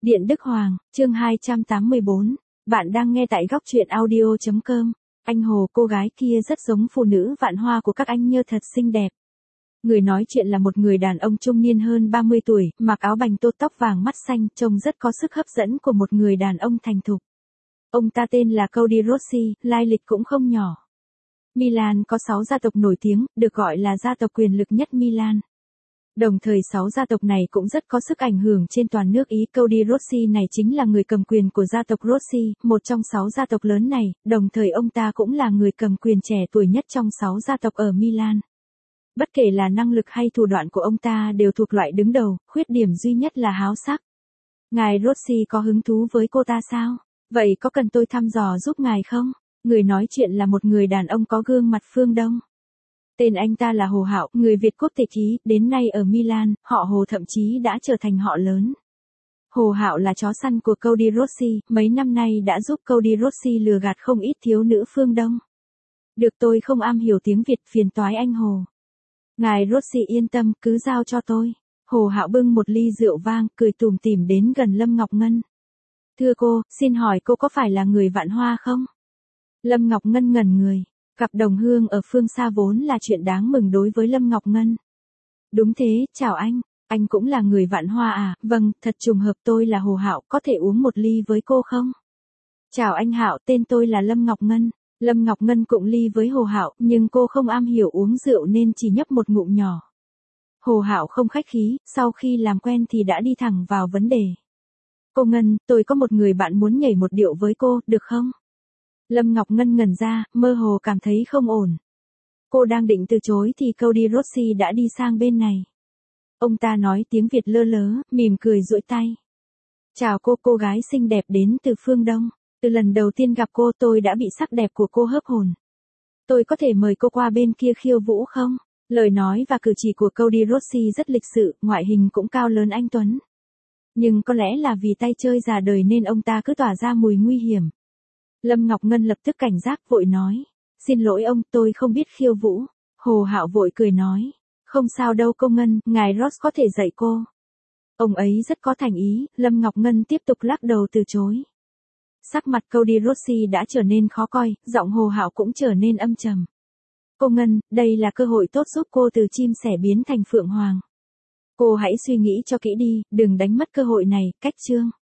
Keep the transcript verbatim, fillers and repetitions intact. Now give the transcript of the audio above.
Điện Đức Hoàng, chương hai trăm tám mươi bốn. Bạn đang nghe tại góc truyện audio chấm com. Anh Hồ, cô gái kia rất giống phụ nữ vạn hoa của các anh, nhơ thật xinh đẹp. Người nói chuyện là một người đàn ông trung niên hơn ba mươi tuổi, mặc áo bành tô, tóc vàng, mắt xanh, trông rất có sức hấp dẫn của một người đàn ông thành thục. Ông ta tên là Cody Rossi, lai lịch cũng không nhỏ. Milan có sáu gia tộc nổi tiếng, được gọi là gia tộc quyền lực nhất Milan. Đồng thời sáu gia tộc này cũng rất có sức ảnh hưởng trên toàn nước Ý. Cody Rossi này chính là người cầm quyền của gia tộc Rossi, một trong sáu gia tộc lớn này, đồng thời ông ta cũng là người cầm quyền trẻ tuổi nhất trong sáu gia tộc ở Milan. Bất kể là năng lực hay thủ đoạn của ông ta đều thuộc loại đứng đầu, khuyết điểm duy nhất là háo sắc. Ngài Rossi có hứng thú với cô ta sao? Vậy có cần tôi thăm dò giúp ngài không? Người nói chuyện là một người đàn ông có gương mặt phương Đông. Tên anh ta là Hồ Hạo, người Việt quốc tịch Ý, đến nay ở Milan, họ Hồ thậm chí đã trở thành họ lớn. Hồ Hạo là chó săn của Cody Rossi, mấy năm nay đã giúp Cody Rossi lừa gạt không ít thiếu nữ phương Đông. Được, tôi không am hiểu tiếng Việt, phiền toái anh Hồ. Ngài Rossi yên tâm, cứ giao cho tôi. Hồ Hạo bưng một ly rượu vang, cười tủm tỉm đến gần Lâm Ngọc Ngân. Thưa cô, xin hỏi cô có phải là người Vạn Hoa không? Lâm Ngọc Ngân ngẩn người. Cặp đồng hương ở phương xa vốn là chuyện đáng mừng đối với Lâm Ngọc Ngân. Đúng thế, chào anh, anh cũng là người Vạn Hoa à? Vâng, thật trùng hợp, tôi là Hồ Hạo, có thể uống một ly với cô không? Chào anh Hạo, tên tôi là Lâm Ngọc Ngân. Lâm Ngọc Ngân cụng ly với Hồ Hạo, nhưng cô không am hiểu uống rượu nên chỉ nhấp một ngụm nhỏ. Hồ Hạo không khách khí, sau khi làm quen thì đã đi thẳng vào vấn đề. Cô Ngân, tôi có một người bạn muốn nhảy một điệu với cô, được không? Lâm Ngọc Ngân ngẩn ra, mơ hồ cảm thấy không ổn. Cô đang định từ chối thì Cody Rossi đã đi sang bên này. Ông ta nói tiếng Việt lơ lớ, mỉm cười duỗi tay. Chào cô, cô gái xinh đẹp đến từ phương Đông. Từ lần đầu tiên gặp cô tôi đã bị sắc đẹp của cô hấp hồn. Tôi có thể mời cô qua bên kia khiêu vũ không? Lời nói và cử chỉ của Cody Rossi rất lịch sự, ngoại hình cũng cao lớn anh tuấn. Nhưng có lẽ là vì tay chơi già đời nên ông ta cứ tỏa ra mùi nguy hiểm. Lâm Ngọc Ngân lập tức cảnh giác, vội nói. Xin lỗi ông, tôi không biết khiêu vũ. Hồ Hạo vội cười nói. Không sao đâu cô Ngân, ngài Ross có thể dạy cô. Ông ấy rất có thành ý. Lâm Ngọc Ngân tiếp tục lắc đầu từ chối. Sắc mặt Cody Rossi đã trở nên khó coi, giọng Hồ Hạo cũng trở nên âm trầm. Cô Ngân, đây là cơ hội tốt giúp cô từ chim sẻ biến thành phượng hoàng. Cô hãy suy nghĩ cho kỹ đi, đừng đánh mất cơ hội này, cách chương.